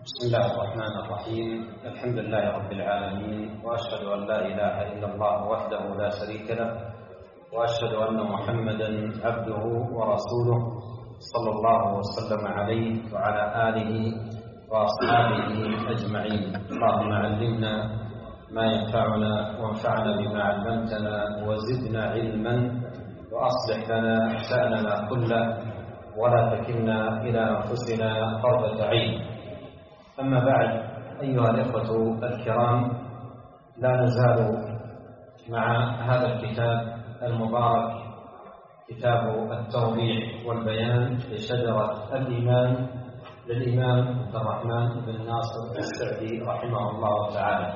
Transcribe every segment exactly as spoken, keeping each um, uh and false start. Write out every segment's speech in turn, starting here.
بسم الله الرحمن الرحيم. الحمد لله رب العالمين، وأشهد أن لا إله إلا الله وحده لا شريك له، وأشهد أن محمدا عبده ورسوله صلى الله وسلم عليه وعلى آله وأصحابه أجمعين. اللهم علمنا ما ينفعنا وانفعنا بما علمتنا وزدنا علما، وأصلح لنا شأننا كله ولا تكلنا إلى أنفسنا طرفة عين. أما بعد، أيها الإخوة الكرام، لا نزال مع هذا الكتاب المبارك، كتاب التوضيح والبيان لشجرة الإيمان للإمام عبد الرحمن بن ناصر السعدي رحمه الله تعالى.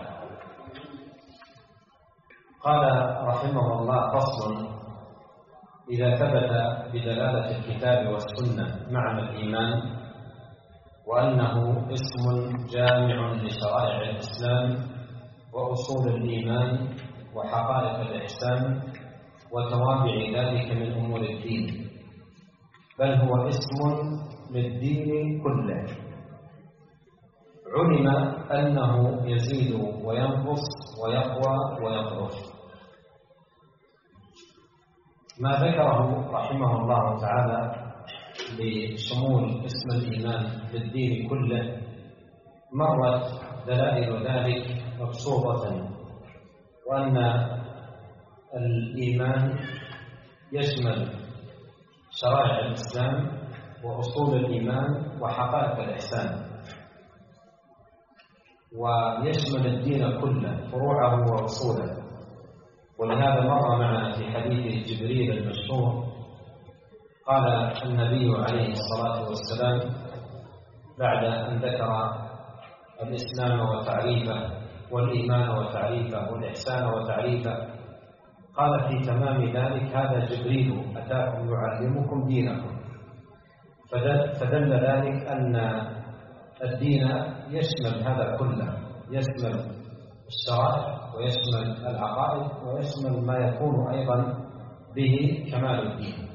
قال رحمه الله: فصل: إذا ثبت بدلالة الكتاب والسنة معنى الإيمان، وأنه اسم جامع لشرائع الإسلام وأصول الإيمان وحقائق الإحسان وتوابع ذلك من أمور الدين، بل هو اسم للدين كله، علم أنه يزيد وينقص ويقوى ويضعف. ما ذكره رحمه الله تعالى لشمول اسم الإيمان للدين كله مرت دلائل ذلك مبسوطة، وأن الإيمان يشمل شرائع الإسلام وأصول الإيمان وحقائق الإحسان، ويشمل الدين كله فروعه وأصوله. ولهذا مر معنا في حديث جبريل المشهور، قال النبي عليه الصلاة والسلام بعد أن ذكر الإسلام وتعريفه والإيمان وتعريفه والإحسان وتعريفه، قال في تمام ذلك: هذا جبريل أتاكم يعلمكم دينكم. فدل ذلك أن الدين يشمل هذا كله، يشمل الشرائع ويشمل العقائد ويشمل ما يكون أيضا به كمال الدين.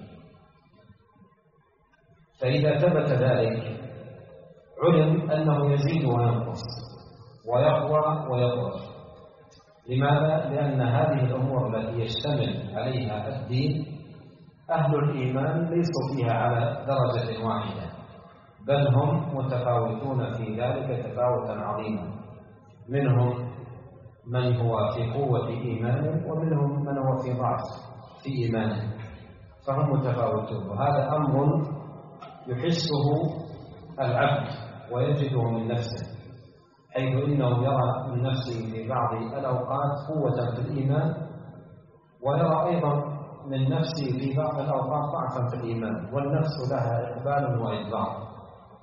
فإذا ثبت ذلك علم أنه يزيد وينقص ويقوى ويضعف. لماذا؟ لأن هذه الأمور التي يشتمل عليها الدين أهل الإيمان ليسوا فيها على درجة واحدة، بل هم متفاوتون في ذلك تفاوتا عظيما. منهم من هو في قوة إيمانه، ومنهم من هو في ضعف في إيمانه، فهم متفاوتون. وهذا أمر يحسه العبد ويجده من نفسه، حيث إنه يرى من نفسه في بعض الأوقات قوة في الإيمان، ويرى أيضا من نفسه في بعض الأوقات ضعفا في الإيمان، والنفس لها إقبال وإدبار.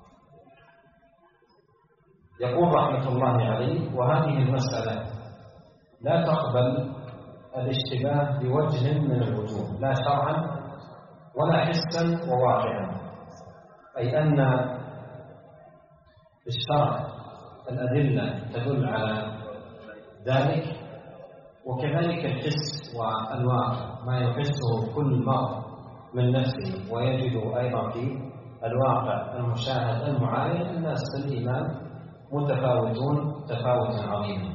يقول رحمة الله عليه: وهذه المسألة لا تقبل الاشتباه بوجه من الوجوه، لا شرعا ولا حسا وواقعا. أي أن الشرع الأدلة تدل على ذلك، وكذلك الحس والواقع ما يحسه كل مرء من نفسه ويجده أيضا في الواقع المشاهد المعاين. الناس في الإيمان متفاوتون تفاوتا عظيما.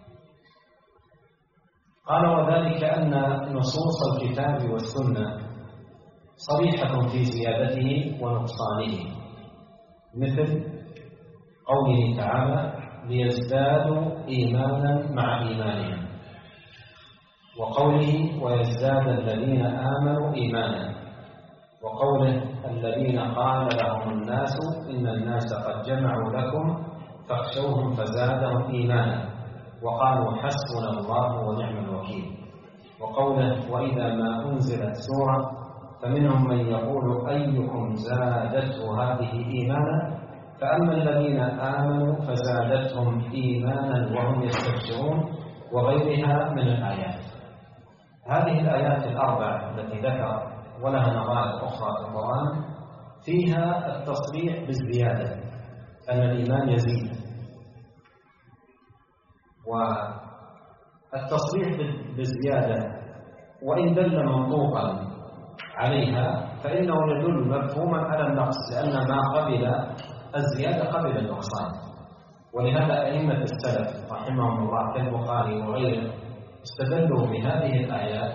قال: وذلك أن نصوص الكتاب والسنة صريحة في زيادته ونقصانه، مثل قوله تعالى: ليزدادوا إيمانا مع إيمانهم، وقوله: ويزداد الذين آمنوا إيمانا، وقوله: الذين قال لهم الناس إن الناس قد جمعوا لكم فاخشوهم فزادهم إيمانا، وقالوا حسبنا الله ونعم الوكيل، وقوله: وإذا ما أنزلت سورة فمنهم من يقول أيكم زادته هذه إيمانا، فأما الذين آمنوا فزادتهم إيمانا وهم يستبشرون، وغيرها من الآيات. هذه الآيات الأربع التي ذكر ولها نظائر أخرى في القرآن فيها التصريح بالزيادة، أن الإيمان يزيد، والتصريح بالزيادة وإن دل منطوقا عليها فإنه يدل مفهوما على النقص، لأن ما قبل الزيادة قبل النقصان. ولهذا أئمة السلف رحمهم الله كالبخاري وغيره استدلوا بهذه الآيات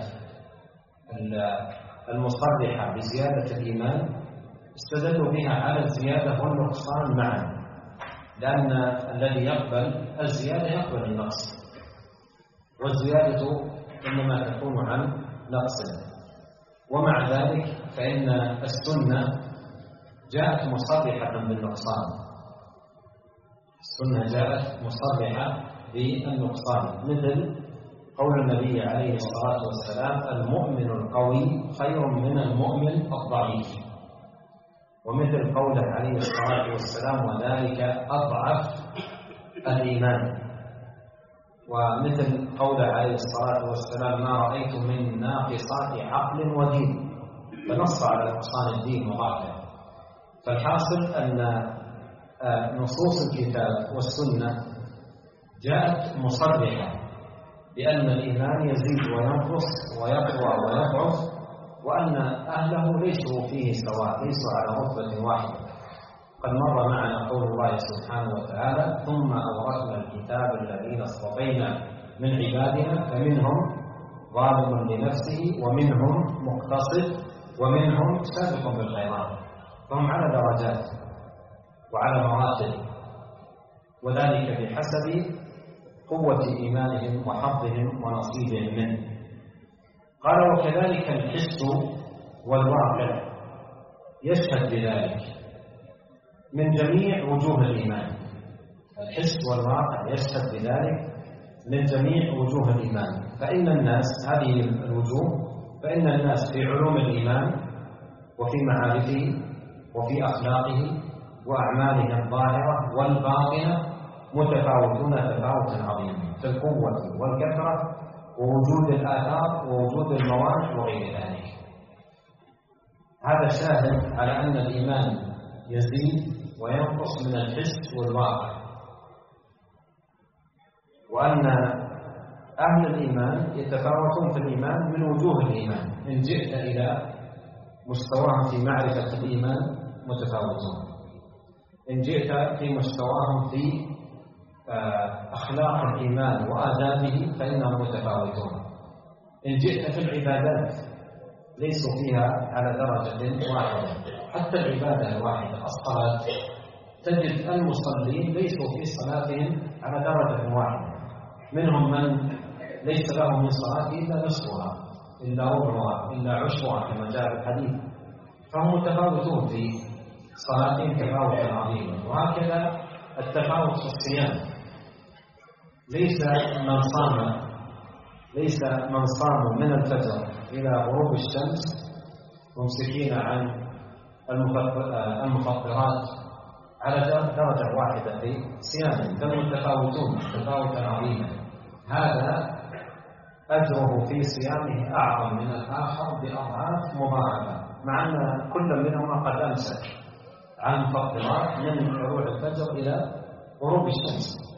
المصرحة بزيادة الإيمان، استدلوا بها على الزيادة والنقصان معا، لأن الذي يقبل الزيادة يقبل النقص، والزيادة إنما تكون عن نقص. ومع ذلك فإن السنة جاءت مصرحة بالنقصان، السنة جاءت مصرحة بالنقصان، مثل قول النبي عليه الصلاة والسلام: المؤمن القوي خير من المؤمن الضعيف، ومثل قوله عليه الصلاة والسلام: وذلك أضعف الإيمان، ومثل قوله عليه الصلاة والسلام: ما رأيت من ناقصات عقل ودين، فنص على نقصان الدين وضعفه. فالحاصل أن نصوص الكتاب والسنة جاءت مصرحة بأن الإيمان يزيد وينقص ويقوى ويضعف، وأن أهله ليسوا فيه سواء، ليسوا على رتبة واحدة. قد مر معنا قول الله سبحانه وتعالى: ثم أورثنا الكتاب الذين اصطفينا من عبادنا فمنهم ظالم لنفسه ومنهم مقتصد ومنهم سابق بالخيرات، فهم على درجات وعلى مراتب، وذلك بحسب قوة إيمانهم وحظهم ونصيبهم منه. قال: وكذلك الحس والواقع يشهد بذلك من جميع وجوه الإيمان. الحس والواقع يشهد بذلك من جميع وجوه الإيمان، فإن الناس هذه الوجوه فإن الناس في علوم الإيمان وفي معارفه وفي أخلاقه وأعماله الظاهرة والباطنة متفاوتون تفاوتا عظيما في القوة والكثرة ووجود الآثار ووجود المواد وغير ذلك. هذا شاهد على أن الإيمان يزيد وينقص من الحس والواقع، وأن أهل الإيمان يتفاوتون في الإيمان من وجوه الإيمان. إن جئت إلى مستواهم في معرفة الإيمان متفاوتون، إن جئت في مستواهم في أخلاق الإيمان وآدابه فإنهم متفاوتون، إن جئت في العبادات ليسوا فيها على درجة واحدة. حتى العبادة الواحدة الصلاة تجد المصلين ليسوا في صلاتهم على درجة واحدة، منهم من ليس له من صلاته إلا نصفها إلا ربعها إلا عشرها كما جاء في الحديث، فهم متفاوتون في صلاتهم تفاوتا عظيما. وهكذا التفاوت في الصيام، ليس من صام ليس من صام من الفجر إلى غروب الشمس ممسكين عن المفطرات على درجة واحدة في صيامهم، بل متفاوتون تفاوتا عظيما. هذا أجره في صيامه أعظم من الآخر بأضعاف مضاعفة، مع أن كل منهما قد أمسك عن مفطرات من طلوع الفجر إلى غروب الشمس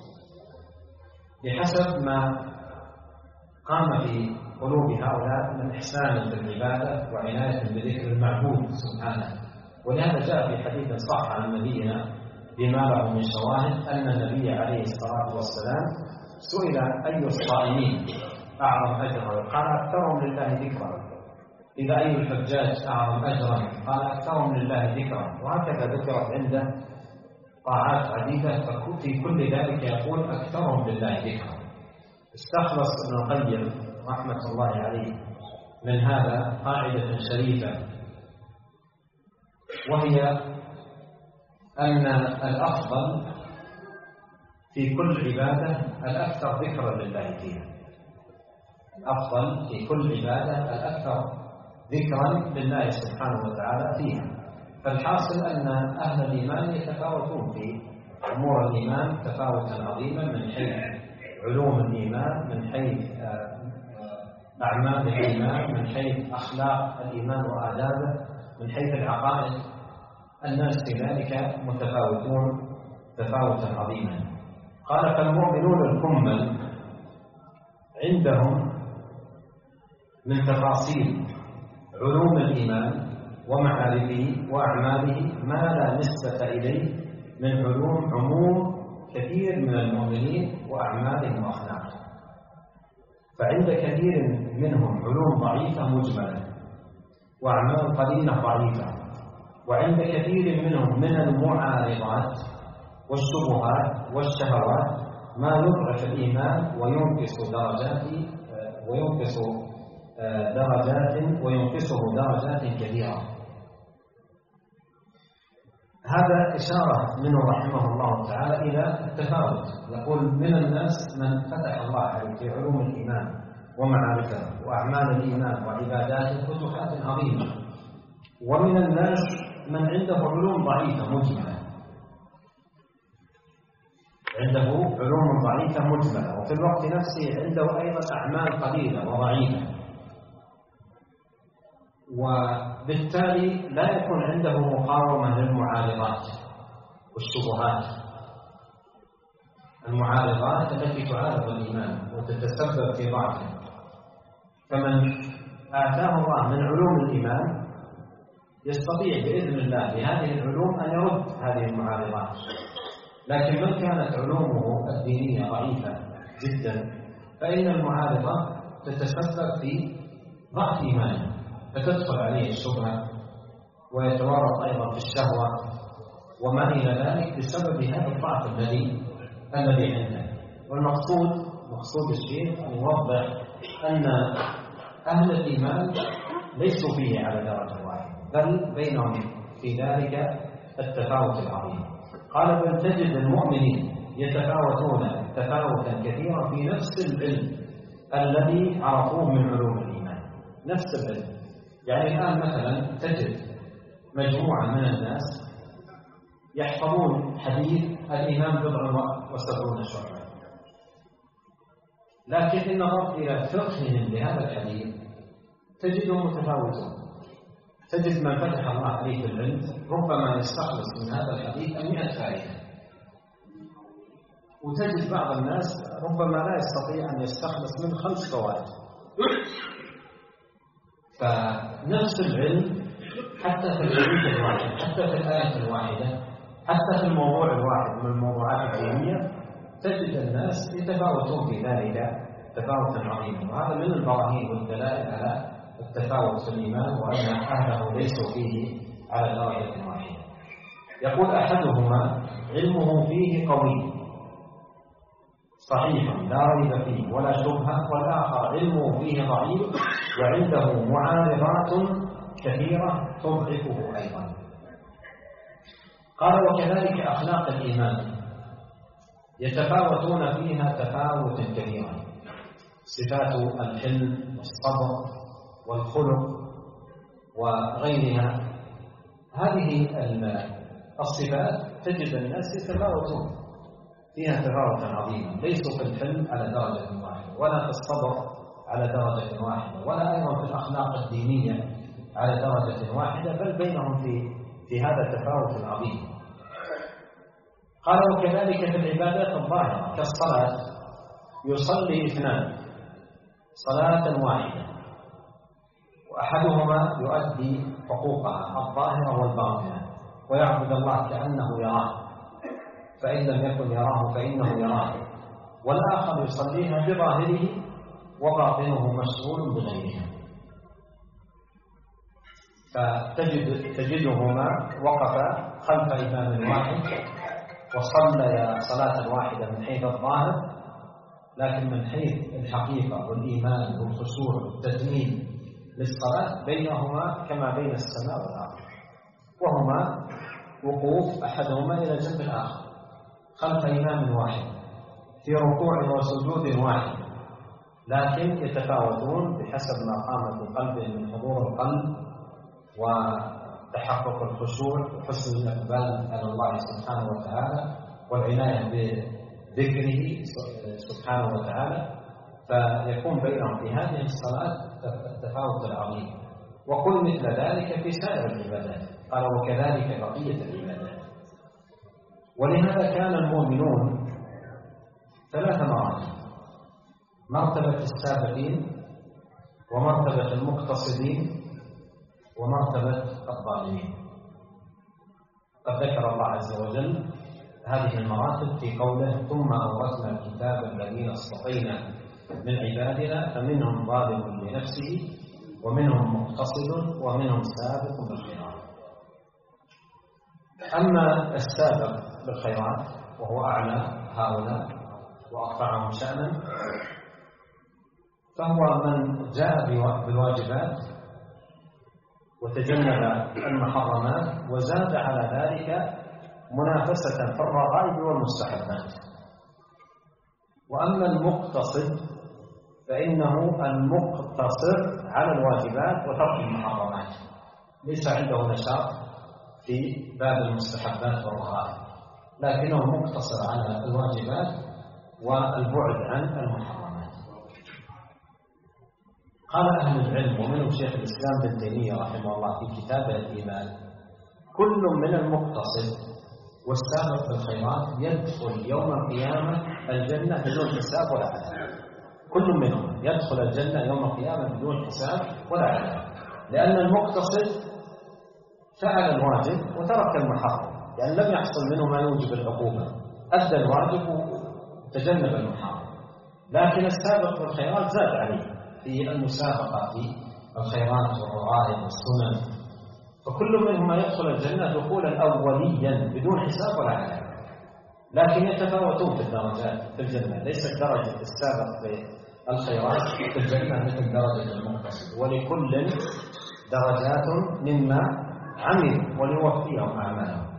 بحسب ما قام في قلوب هؤلاء من إحسان في العبادة وعناية بذكر المعبود سبحانه. ولهذا جاء في حديث صح عن نبينا بما له من شواهد أن النبي عليه الصلاة والسلام سئل: أي الصائمين أعظم أجرا؟ قال: أكثرهم لله ذكرا. إذا أي الحجاج أعظم أجرا؟ قال: أكثرهم لله ذكرا. وهكذا ذكرت عنده طاعات عديدة، ففي كل ذلك يقول: أكثرهم لله ذكرا. استخلص ابن القيم رحمة الله عليه من هذا قاعدة شريفة، وهي أن الأفضل في كل عبادة الأكثر ذكرا لله فيها. الأفضل في كل عبادة الأكثر ذكرا لله سبحانه وتعالى فيها. فالحاصل أن أهل الإيمان يتفاوتون في أمور الإيمان تفاوتا عظيما، من حيث علوم الإيمان، من حيث أعمال الإيمان، من حيث أخلاق الإيمان وآدابه، من حيث العقائد. الناس في ذلك متفاوتون تفاوتا عظيما. قال: فالمؤمنون الكمل عندهم من تفاصيل علوم الإيمان ومعارفه وأعماله ما لا نسبة إليه من علوم عموم كثير من المؤمنين وأعمالهم وأخلاقهم، فعند كثير منهم علوم ضعيفة مجملة وأعمال قليلة ضعيفة، وعند كثير منهم من المعارضات والشبهات والشهوات ما يضعف الإيمان وينقص درجات وينقص درجات وينقصه درجات كثيرة. هذا إشارة منه رحمه الله تعالى إلى التفاوت. يقول من الناس من فتح الله عليه في علوم الإيمان ومعارفه وأعمال الإيمان وعباداته فتوحات عظيمة، ومن الناس من عنده علوم ضعيفة مجملة عنده علوم ضعيفة مجملة وفي الوقت نفسه عنده أيضا أعمال قليلة وضعيفة، وبالتالي لا يكون عنده مقاومة للمعارضات والشبهات، المعارضات التي تعارض الإيمان وتتسبب في ضعفه. فمن آتاه الله من علوم الإيمان يستطيع بإذن الله بهذه العلوم أن يرد هذه المعارضات، لكن من كانت علومه الدينية ضعيفة جدا فإن المعارضة تتسبب في ضعف إيمانه، فتدخل عليه الشبهة ويتورط أيضا في الشهوة وما إلى ذلك بسبب هذا الضعف الذي الذي عنده. والمقصود مقصود الشيخ أن يوضح أن أهل الإيمان ليسوا فيه على درجة واحدة، بل بينهم في ذلك التفاوت العظيم. قال بل تجد المؤمنين يتفاوتون تفاوتا كثيرا في نفس العلم الذي عرفوه من علوم الإيمان، نفس العلم. يعني الآن مثلا تجد مجموعة من الناس يحفظون حديث الإيمان بضع وسبعون شعبة، لكن إن نظرت إلى فقههم لهذا الحديث تجدهم متفاوتون. تجد من فتح الله عليه في العلم ربما يستخلص من هذا الحديث مئة فائدة، وتجد بعض الناس ربما لا يستطيع أن يستخلص من خمس فوائد. فنفس العلم حتى في الحديث الواحد، حتى في الآية الواحدة، حتى في الموضوع الواحد من الموضوعات الدينية تجد الناس يتفاوتون في ذلك تفاوتا عظيما. وهذا من البراهين والدلائل على التفاوت في الإيمان وأن أهله ليسوا فيه على درجة واحدة. يقول أحدهما علمه فيه قوي صحيح لا ريب فيه ولا شبهة، والآخر علمه فيه ضعيف وعنده معارضات كثيرة تضعفه أيضا. قال وكذلك أخلاق الإيمان يتفاوتون فيها تفاوتا كثيرا، صفات الحلم والصبر والخلق وغيرها، هذه الصفات تجد الناس يتفاوتون فيها تفاوتا عظيما، ليسوا في الحلم على درجة واحدة، ولا في الصبر على درجة واحدة، ولا أيضا في الأخلاق الدينية على درجة واحدة، بل بينهم في في هذا التفاوت العظيم. قال وكذلك في العبادات الظاهرة كالصلاة يصلي اثنان صلاة واحدة، وأحدهما يؤدي حقوقها الظاهرة والباطنة ويعبد الله كأنه يراه، فإن لم يكن يراه فإنه يراه، والآخر يصليها بظاهره وباطنه مشغول بغيرها. فتجد تجدهما وقفا خلف إمام واحد وصليا صلاة واحدة من حيث الظاهر، لكن من حيث الحقيقة والإيمان والخشوع والتدمين للصلاة بينهما كما بين السماء والأرض، وهما وقوف أحدهما إلى جنب الآخر خلف إمام واحد في ركوع وسجود واحد، لكن يتفاوتون بحسب ما قام في قلبهم من حضور القلب وتحقق الخشوع وحسن الإقبال على الله سبحانه وتعالى والعناية بذكره سبحانه وتعالى، فيكون بينهم في هذه الصلاة التفاوت العظيم. وقل مثل ذلك في سائر العبادات. قال وكذلك بقية العبادات. ولهذا كان المؤمنون ثلاث مراتب: مرتبة السابقين، ومرتبة المقتصدين، ومرتبة الظالمين. قد ذكر الله عز وجل هذه المراتب في قوله ثم أورثنا الكتاب الذين اصطفينا من عبادنا فمنهم ظالم لنفسه ومنهم مقتصد ومنهم سابق بالخيرات. أما السابق بالخيرات وهو أعلى هؤلاء وأرفعهم شأنا فهو من جاء بالواجبات وتجنب المحرمات وزاد على ذلك منافسة في الرغائب والمستحبات. وأما المقتصد فإنه المقتصر على الواجبات وترك المحرمات، ليس عنده نشاط في باب المستحبات والرغائب، لكنه مقتصر على الواجبات والبعد عن المحرمات. قال أهل العلم ومنهم شيخ الإسلام بن تيمية رحمه الله في كتابه الإيمان كل من المقتصد والسابق بالخيرات يدخل يوم القيامة الجنة بدون حساب ولا عذاب. كل منهم يدخل الجنة يوم القيامة بدون حساب ولا عذاب، لأن المقتصد فعل الواجب وترك المحرم، لأن لم يحصل منه ما يوجب العقوبة، أدى الواجب وتجنب المحرم. لكن السابق بالخيرات زاد عليه في المسابقة في الخيرات والرغائب والسنن، فكل منهما يدخل الجنة دخولا أوليا بدون حساب ولا عذاب، لكن يتفاوتون في الدرجات في الجنة. ليست درجة السابق في الخيرات في الجنة مثل درجة المقتصد، ولكل درجات مما عمل وليوفيهم أعمالهم.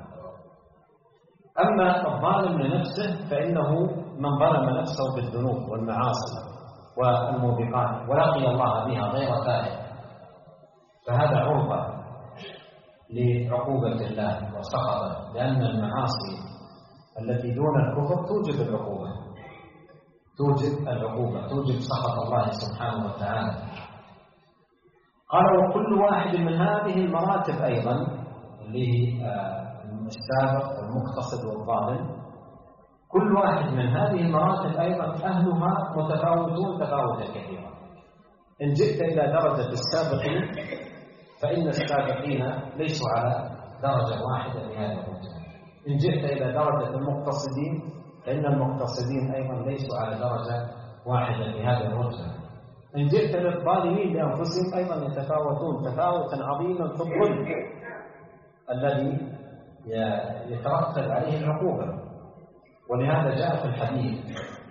أما الظالم لنفسه فإنه من ظلم نفسه بالذنوب والمعاصي والموبقات ولقي الله بها غير تائب، فهذا عرضة لعقوبة الله وسخطه، لأن المعاصي التي دون الكفر توجب العقوبة توجب العقوبة توجب سخط الله سبحانه وتعالى. قال وكل واحد من هذه المراتب أيضا اللي هي السابق والمقتصد والظالم، كل واحد من هذه المراتب أيضا أهلها متفاوتون تفاوتا كثيرا. إن جئت إلى درجة السابقين فإن السابقين ليسوا على درجة واحدة في هذا الرتبة. إن جئت إلى درجة المقتصدين فإن المقتصدين أيضا ليسوا على درجة واحدة في هذا الرتبة. إن جئت للظالمين لأنفسهم أيضا يتفاوتون تفاوتا عظيما في الظلم الذي يترتب عليه العقوبة. ولهذا جاء في الحديث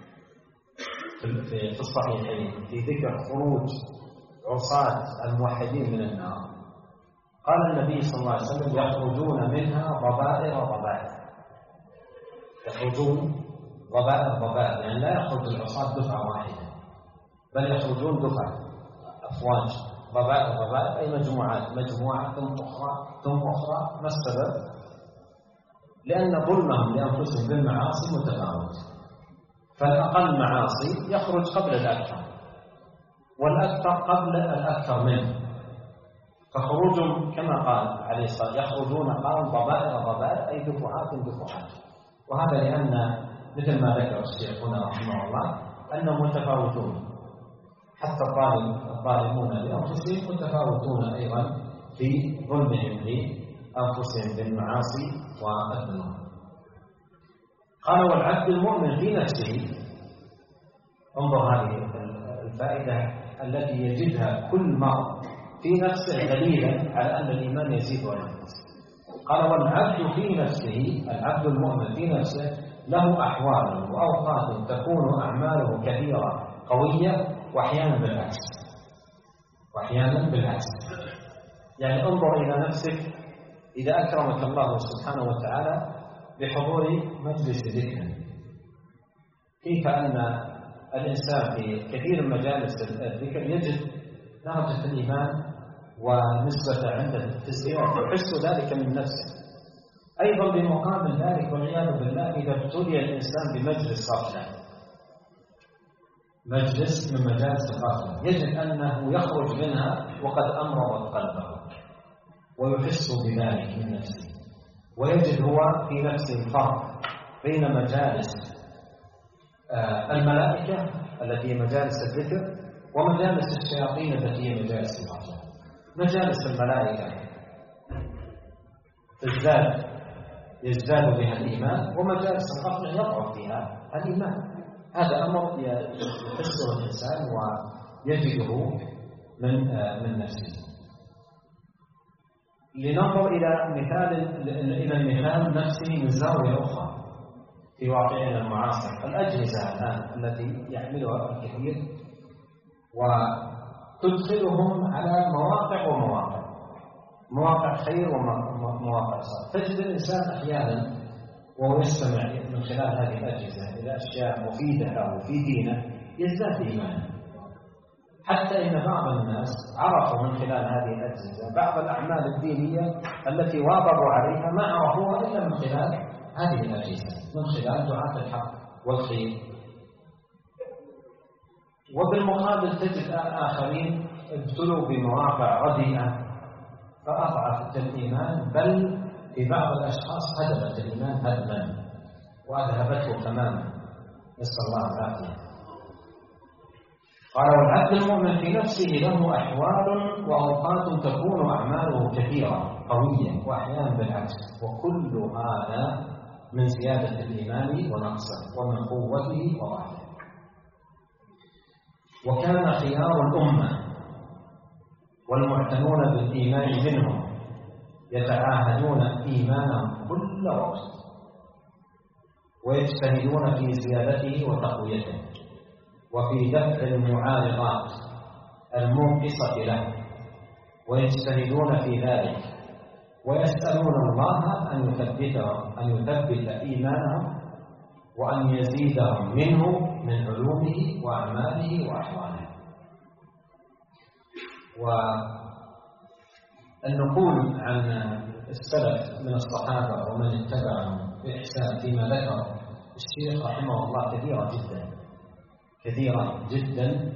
في الصحيحين في ذكر خروج عصاة الموحدين من النار، قال النبي صلى الله عليه وسلم يخرجون منها ضبائر ضبائر. يخرجون ضبائر ضبائر يعني لا يخرج العصاة دفعة واحدة، بل يخرجون دفعة أفواج. ضبائر ضبائر أي مجموعات، مجموعة ثم أخرى ثم أخرى. ما السبب؟ لأن ظلمهم لأنفسهم بالمعاصي متفاوت، فالأقل معاصي يخرج قبل الأكثر، والأكثر قبل الأكثر منه، فخروجهم كما قال عليه الصلاة والسلام يخرجون قال ضبائر ضبائر أي دفعات دفعات. وهذا لأن مثل ما ذكر الشيخ هنا رحمه الله أنهم متفاوتون، حتى الظالمون لأنفسهم متفاوتون أيضا في ظلمهم لأنفسهم بالمعاصي والذنوب. قال والعبد المؤمن في نفسه، انظر هذه الفائدة التي يجدها كل مرء في نفسه دليلا على أن الإيمان يزيد وينقص. قال والعبد في نفسه، العبد المؤمن في نفسه له أحوال وأوقات تكون أعماله كثيرة قوية وأحيانا بالعكس وأحيانا بالعكس يعني انظر إلى نفسك إذا أكرمك الله سبحانه وتعالى بحضور مجلس ذكر، كيف أن الإنسان في كثير من مجالس الذكر يجد درجة الإيمان ونسبة عنده التزكية ويحس ذلك من نفسه. أيضا بمقابل ذلك والعياذ بالله إذا ابتلي الإنسان بمجلس غفلة، مجلس من مجالس الغفلة، يجد أنه يخرج منها وقد أمرض قلبه ويحس بذلك من نفسه، ويجد هو في نفسه الفرق بين مجالس الملائكة التي هي مجالس الذكر ومجالس الشياطين التي هي مجالس الغفلة. مجالس الملائكة تزداد يزداد بها الإيمان، ومجالس الغفلة يضعف فيها الإيمان. هذا أمر يحسه الإنسان ويجده من من نفسه. لننظر إلى مثال إلى المثال نفسه من زاوية أخرى في واقعنا المعاصر. الأجهزة الآن التي يحملها الكثير وتدخلهم على مواقع ومواقع، مواقع خير ومواقع شر. تجد الإنسان أحيانا وهو يستمع من خلال هذه الأجهزة إلى أشياء مفيدة له في دينه يزداد إيمانا، حتى إن بعض الناس عرفوا من خلال هذه الأجهزة بعض الأعمال الدينية التي واظبوا عليها ما عرفوها إلا من خلال هذه الأجهزة، من خلال دعاة الحق والخير. وبالمقابل تجد آخرين ابتلوا بمواقع رديئة فأضعفت الإيمان، بل في بعض الأشخاص هدمت الإيمان هدما وأذهبته تماما، نسأل الله العافية. قال: والعبد المؤمن في نفسه له أحوال وأوقات تكون أعماله كثيرة قوية، وأحيانا بالعكس، وكل هذا من زيادة الإيمان ونقصه ومن قوته وضعفه. وكان خيار الأمة والمعتنون بالإيمان منهم يتعاهدون إيمانهم كل وقت ويجتهدون في زيادته وتقويته وفي دفع المعارضات المنقصة له، ويجتهدون في ذلك ويسألون الله أن يثبتهم أن يثبت إيمانهم وأن يزيدهم منه من علومه وأعماله وأحواله. والنقول عن السلف من الصحابة ومن اتبعهم بإحسان فيما ذكر الشيخ رحمه الله كثيرة جدا كثيرة جدا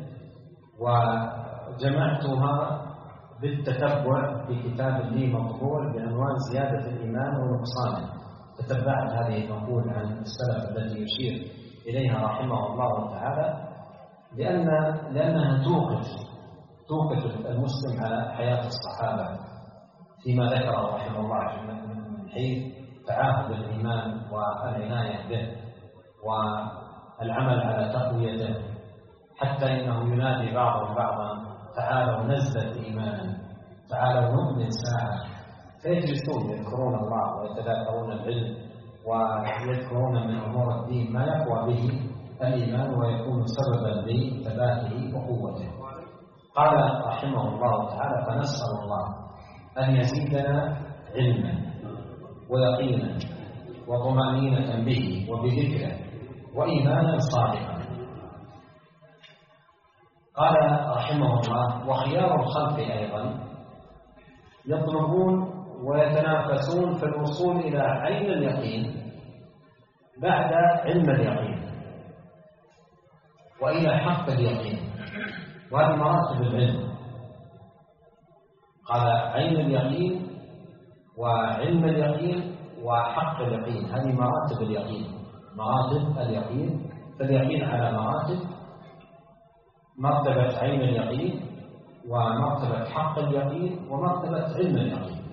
وجمعتها بالتتبع في كتاب لي مطبوع بعنوان زيادة الإيمان ونقصانه. تتبعت هذه النقول عن السلف التي يشير إليها رحمه الله تعالى لأن لأنها توقف توقف المسلم على حياة الصحابة فيما ذكره رحمه الله من حيث تعاهد الإيمان والعناية به والعمل على تقويته، حتى إنه ينادي بعضهم بعضا: تعالوا نزدد إيمانا، تعالوا نؤمن ساعة. فيجلسون يذكرون الله ويتذاكرون العلم ويذكرون من أمور الدين ما يقوى به الإيمان ويكون سببا لثباته وقوته. قال رحمه الله تعالى: فنسأل الله أن يزيدنا علما ويقينا وطمأنينة به وبذكره وإيمانا صادقا. قال رحمه الله: وخيار الخلق أيضا يطلبون ويتنافسون في الوصول إلى عين اليقين بعد علم اليقين وإلى حق اليقين، وهذه مراتب العلم. قال: عين اليقين وعلم اليقين وحق اليقين، هذه مراتب اليقين، مراتب اليقين. فاليقين على مراتب: مرتبة عين اليقين ومرتبة حق اليقين ومرتبة علم اليقين.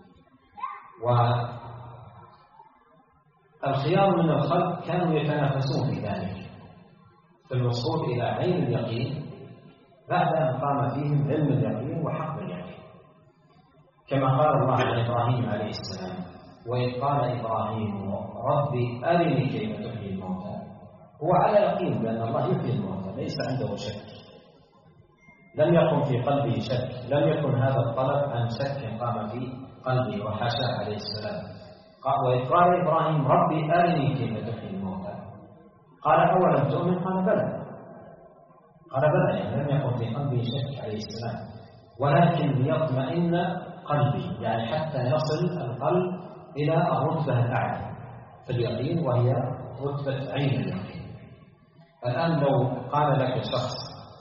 والخيار من الخلق كانوا يتنافسون في ذلك، في الوصول إلى عين اليقين بعد أن قام فيهم علم اليقين وحق اليقين، كما قال الله عن إبراهيم عليه السلام: وإذ قال إبراهيم ربي أرني كيف تحيي الموتى. هو على يقين بأن الله يحيي الموتى، ليس عنده شك، لم يكن في قلبه شك، لم يكن هذا الطلب عن شك قام في قلبه وحاشاه عليه السلام. وإذ قال إبراهيم ربي أرني كيف تحيي الموتى، قال أولم تؤمن؟ قال بلى. قال بلى، يعني لم يكن في قلبه شك عليه السلام، ولكن ليطمئن قلبي، يعني حتى يصل القلب إلى الرتبة الأعلى في اليقين وهي رتبة عين اليقين. الآن لو قال لك شخص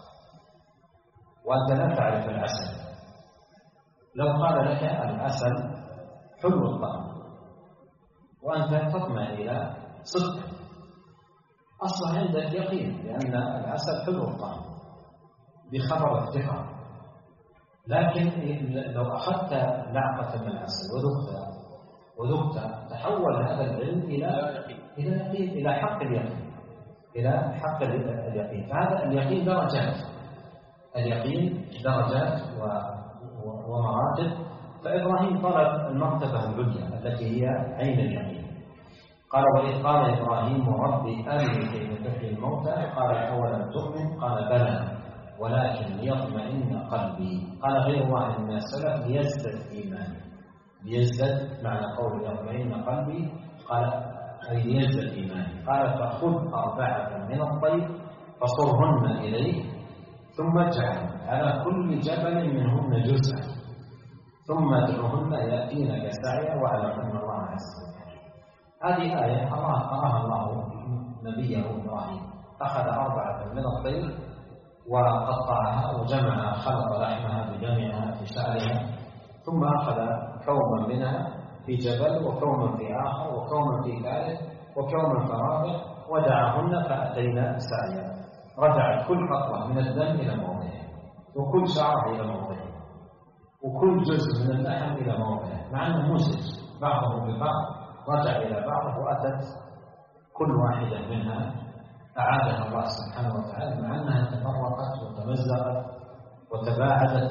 وأنت لا تعرف العسل، لو قال لك العسل حلو الطعم وأنت تطمع إلى صدق، أصلا عندك يقين لأن العسل حلو الطعم بخبر الثقة، لكن لو أخذت لعقة من العسل وذقتها وذقت، تحول هذا العلم إلى إلى يقين، إلى حق اليقين، إلى حق اليقين. فهذا اليقين درجات، اليقين درجات ومراتب. فإبراهيم طلب المرتبة العليا التي هي عين اليقين. قال: وإذ قال إبراهيم ربي أرني كيف تحيي الموتى قال: أولم تؤمن؟ قال: بلى ولكن ليطمئن قلبي. قال غير واحد من السلف: ليزدد إيماني. ليزدد معنى قول يطمئن قلبي، قال أي ليزدد إيماني. قال: فخذ أربعة من الطير فصرهن إليك ثم اجعل على كل جبل منهن جزءا ثم ادعهن يأتينك سعيا واعلم أن الله عز وجل. هذه آية قرأها الله نبيه إبراهيم. أخذ أربعة من الطير وقطعها وجمع، خلط لحمها بجمعها في شعرها، ثم أخذ كوما منها في جبل وكوما في آخر وكوما في ثالث وكوما في رابع ودعاهن فأتينا سعيا. رجعت كل قطرة من الدم إلى موضعه، وكل شعر إلى موضعه، وكل جزء من اللحم إلى موضعه، مع أنه مسج بعضه ببعض، رجع إلى بعضه وأتت كل واحدة منها أعادها الله سبحانه وتعالى، مع أنها تفرقت وتمزقت وتباعدت،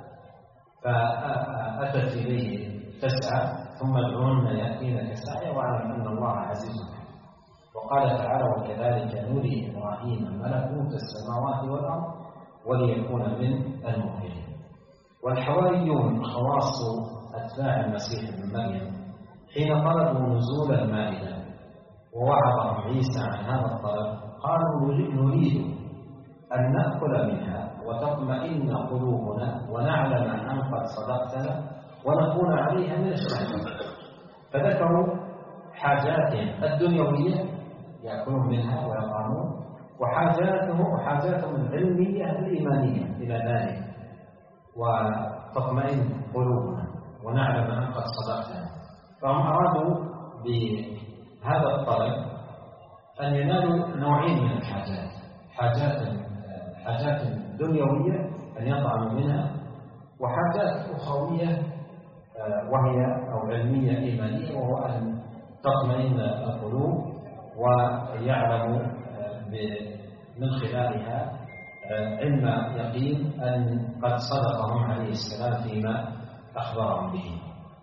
فأتت إليه تسعى ثم ادعوهن يأتينك سعيا واعلم أن الله عزيز حكيم. وقال تعالى: وكذلك نري إبراهيم ملكوت السماوات والأرض وليكون من المؤمنين. والحواريون خواص أتباع المسيح ابن مريم حين طلبوا نزول المائدة ووعظهم عيسى عن هذا الطلب قالوا: نريد أن نأكل منها وتطمئن قلوبنا ونعلم أن قد صدقتنا ونكون عليها من الشاهدين. فذكروا حاجاتهم الدنيوية يأكلون منها ويطعمون، وحاجاتهم وحاجاتهم العلمية الإيمانية إلى ذلك، وتطمئن قلوبنا ونعلم أن قد صدقتنا. فهم أرادوا بهذا الطلب أن ينالوا نوعين من الحاجات: حاجات حاجات دنيوية أن يطعموا منها، وحاجات أخروية وهي أو علمية إيمانية، وهو أن تطمئن القلوب ويعلم من خلالها علم يقين أن قد صدقهم عليه السلام فيما أخبرهم به.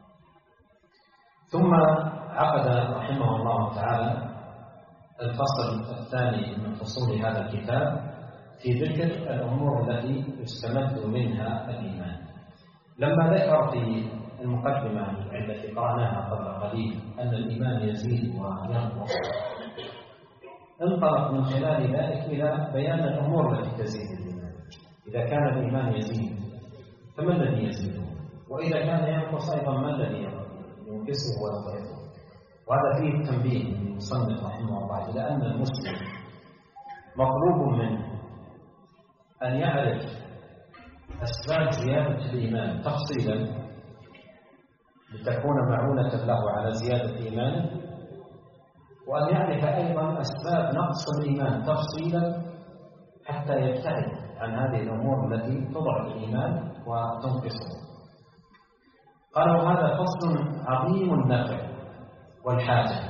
ثم عقد رحمه الله تعالى الفصل الثاني من فصول هذا الكتاب في ذكر الأمور التي يستمد منها الإيمان. لما ذكر في المقدمة التي قرأناها قبل قليل أن الإيمان يزيد وينقص، انطلق من خلال ذلك إلى بيان الأمور التي تزيد الإيمان. إذا كان الإيمان يزيد فما الذي يزيده؟ وإذا كان ينقص أيضا ما الذي ينقصه ويضعفه؟ وهذا فيه تنبيه من المصنف رحمه الله إلى أن المسلم مطلوب منه أن يعرف أسباب زيادة الإيمان تفصيلا لتكون معونة له على زيادة إيمانه، وأن يعرف أيضا أسباب نقص الإيمان تفصيلا حتى يبتعد عن هذه الأمور التي تضعف الإيمان وتنقصه. قالوا: هذا فصل عظيم النفع والحاجة.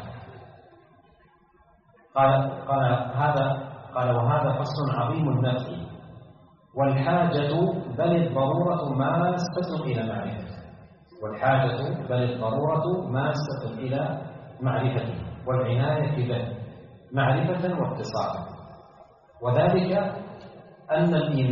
قال قال هذا قال وهذا فصل عظيم النفع والحاجة بل الضرورة ماسة إلى معرفته. والحاجة بل الضرورة ماسة إلى معرفته والعناية به معرفة واتصالا، وذلك أن الإيمان